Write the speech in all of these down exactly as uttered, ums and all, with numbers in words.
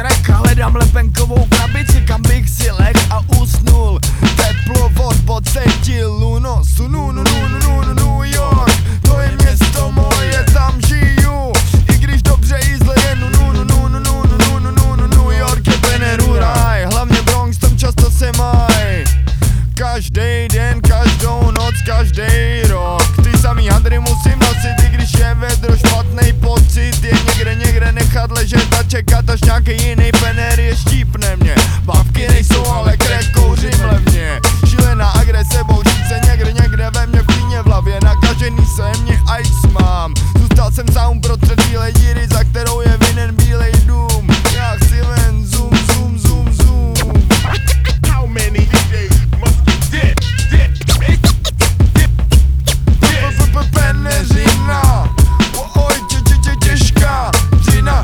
krek a hledám lepenkovou krabici, kam bych si leh a usnul. Teplovod pocítil u nosu, nu, nu, nu, nu, nu, New York. To je město moje, tam žiju, i když dobře i zle je, nu, nu, nu, nu, nu, nu, nu, nu, nu, nu, New York je Peneru raj, hlavně Bronx, tam často se maj. Každý den, každou noc, každý rok, ty samý hadry musím nosit, i když je vedro, špatnej pocit je někde, někde nechat ležet a čekat, až nějaký jiný pener je štípne mě. Bavky nejsou, ale crack kouřím levně, šílená agrese bouří se někde, někde ve mně, v klíně v hlavě, nakažený se mě ice mám. Zůstal jsem sám prostřed bílej díry, za kterou je vinen bílej dům. Já chci ven zoom, zoom, zoom, zoom. How many days must you dip, dip, dip, dip, dip? Peneřina, oj, tě, tě, tě, těžká dřina.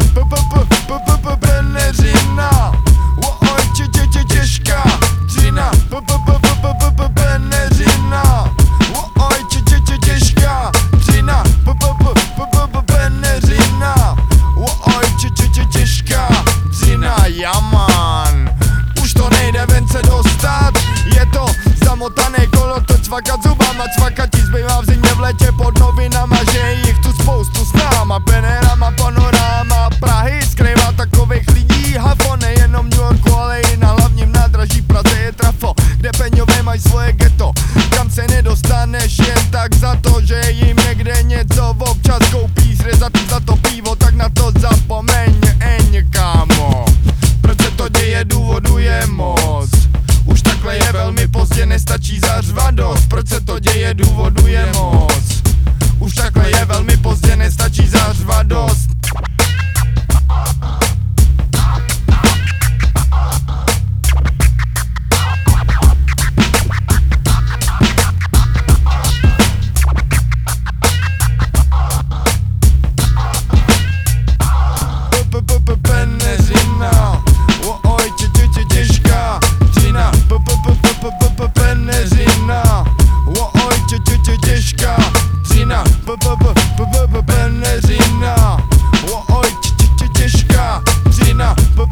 Peneřina, oj, tě, tě, tě, těžká dřina. Peneřina, oj, tě, tě, tě, těžká dřina. Peneřina, oj, tě, tě, tě, těžká dřina. Jaman, už to nejde ven se dostat, je to zamotaný kolo, to cvakat zubama, cvakat ti zbývá v zimě v létě pod novinama, že je jich tu spoustu s náma, penerama, panoráma Prahy, skrývá takových lidí hafo, nejenom New Yorku, ale i na hlavním nádraží Praze je trafo, kde peňové mají svoje ghetto, kam se nedostaneš jen tak za to, že jim někde něco občas koupíš, rezatý za to pivo, tak na to zapomeň, eň kámo. Proč se to děje, důvodu je moc, už takhle je velmi pozdě, nestačí zařvat dost. Proč se to děje, důvodu je moc, už takhle je velmi pozdě, nestačí zařvat dost. Peneřina, oj, tě, tě, tě, těžká dřina. Peneřina, oj, tě, tě, tě, těžká dřina. Peneřina, oj, tě, tě, tě, těžká dřina.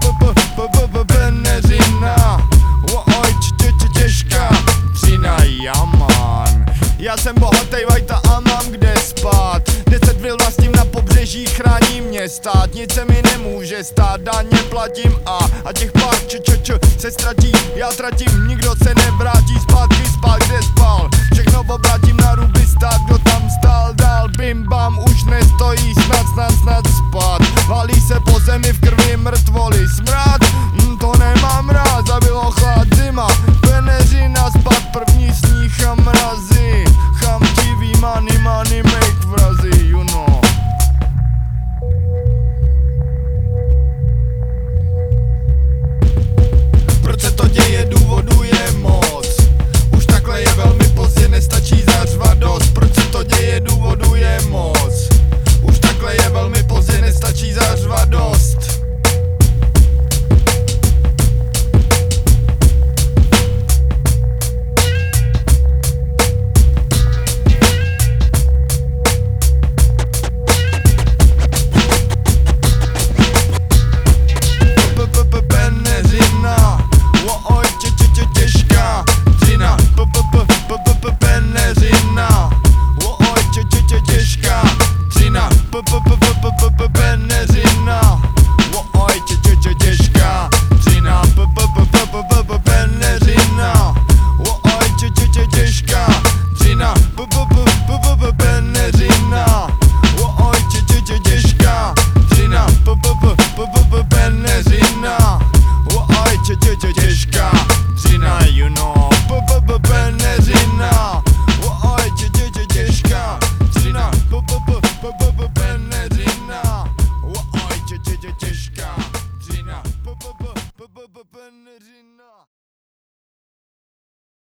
Peneřina, oj, tě, tě, tě, těžká dřina. Jaman, já jsem bohatý vajta a mám kde spát, deset vil vlastním na pobřeží, chrání mě stát, nic se mi nemůže stát, daně platím a a těch pár č, č, č se ztratí, já tratím, nikdo se nevrátí zpátky spát, kde spal, všechno obrátím na ruby stát, kdo tam stál dál, bim bam, už nestojí, snad, snad, snad spát, valí se po zemi v krvi mrtvoly, smrad, hm, to nemám rád, zabilo chlad, zima, Peneřina, spad, první sníh a mrazy, chamtivý money, money make vrazy, you know. Proč se to děje, důvodu je moc, už takhle je velmi pozdě, nestačí zařvat dost. Proč se to děje, důvodu je moc, už takhle je velmi pozdě, nestačí zařvat dost. Peneřina, oj, tě, tě, tě,